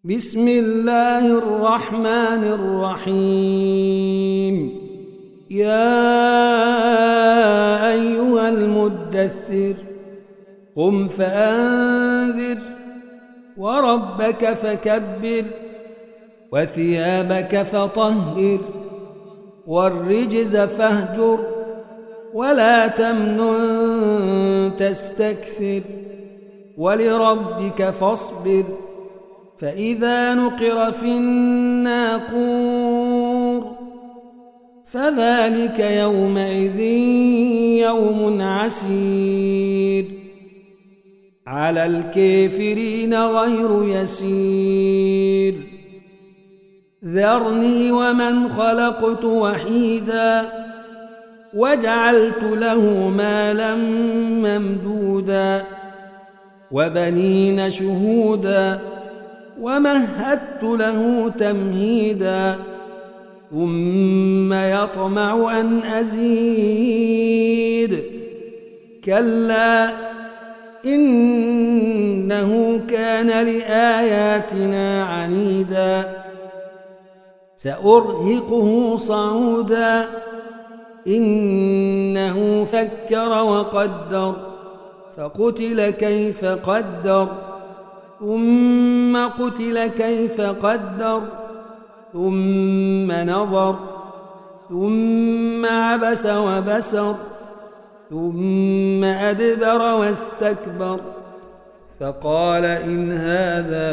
بسم الله الرحمن الرحيم. يا أيها المدثر قم فأنذر وربك فكبر وثيابك فطهر والرجز فاهجر ولا تمنن تستكثر ولربك فاصبر فإذا نقر في الناقور فذلك يومئذ يوم عسير على الكافرين غير يسير. ذرني ومن خلقت وحيدا وجعلت له مالا ممدودا وبنين شهودا ومهدت له تمهيدا ثم يطمع أن أزيد كلا إنه كان لآياتنا عنيدا سأرهقه صعودا إنه فكر وقدر فقتل كيف قدر ثم قتل كيف قدر ثم نظر ثم عبس وبسر ثم أدبر واستكبر فقال إن هذا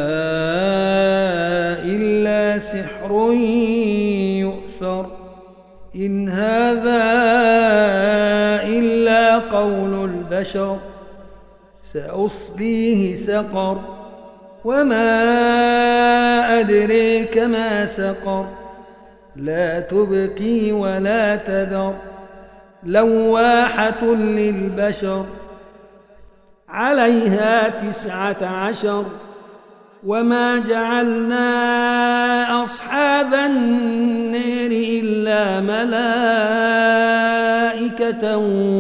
إلا سحر يؤثر إن هذا إلا قول البشر سأصليه سقر وما أدريك ما سقر لا تبقي ولا تذر لواحة للبشر عليها 19 وما جعلنا أصحاب النار إلا ملائكة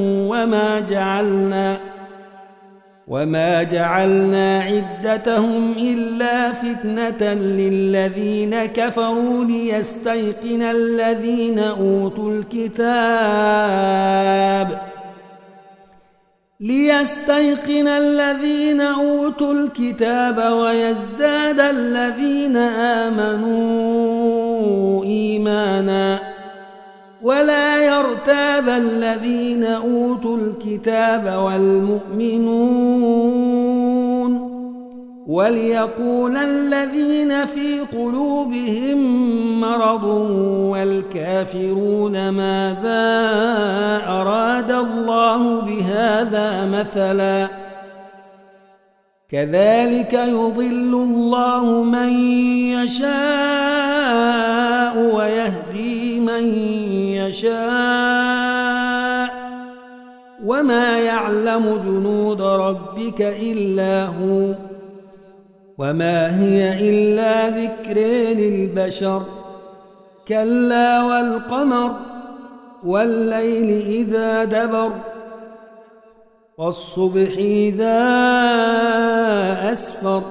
وما جعلنا عدتهم إلا فتنة للذين كفروا ليستيقن الذين أوتوا الكتاب ويزداد الذين آمنوا إيمانا ولا يرتاب الذين أوتوا الكتاب والمؤمنون وليقول الذين في قلوبهم مرض والكافرون ماذا أراد الله بهذا مثلا كذلك يضل الله من يشاء ويهدي من يشاء وما يعلم جنود ربك إلا هو وما هي إلا ذكر للبشر كلا والقمر والليل إذا دبر والصبح إذا أسفر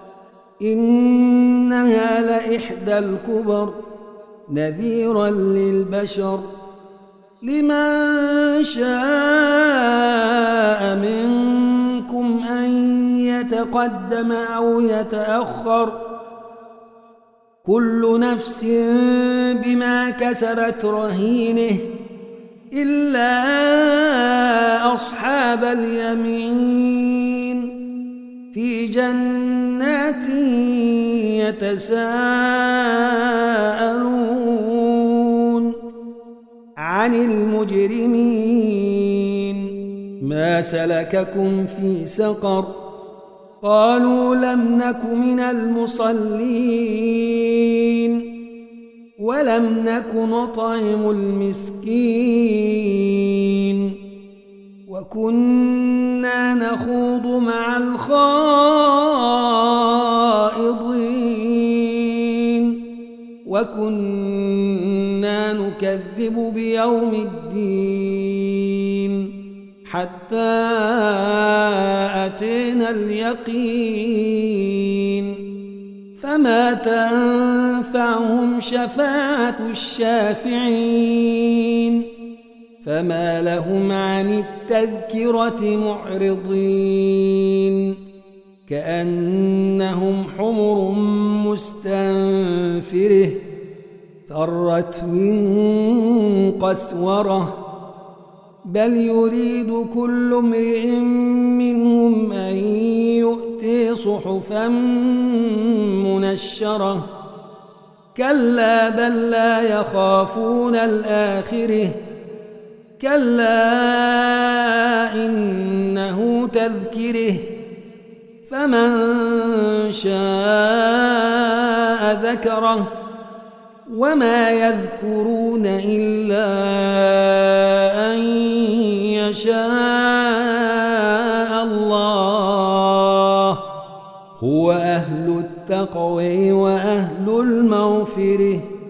إنها لإحدى الكبر نذيرا للبشر لمن شاء منكم أن يتقدم أو يتأخر كل نفس بما كسبت رهينه إلا أصحاب اليمين في جنات يتساءلون عن المجرمين ما سلككم في سقر قالوا لم نك من المصلين ولم نك نطعم المسكين وكنا نخوض مع الخائضين وكنا نكذب بيوم الدين حتى أتينا اليقين فما تنفعهم شفاعة الشافعين فما لهم عن التذكرة معرضين كأنهم حمر مستنفره فرت من قسورة بل يريد كل امرئ منهم أن يؤتي صحفا منشرة كلا بل لا يخافون الآخرة كلا إنه تذكره فمن شاء ذكره وما يذكرون إلا أن يشاء الله هو أهل التقوى وأهل المغفرة